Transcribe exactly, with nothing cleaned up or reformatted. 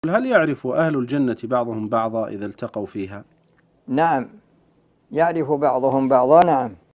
هل يعرف أهل الجنة بعضهم بعضا إذا التقوا فيها؟ نعم، يعرف بعضهم بعضا، نعم.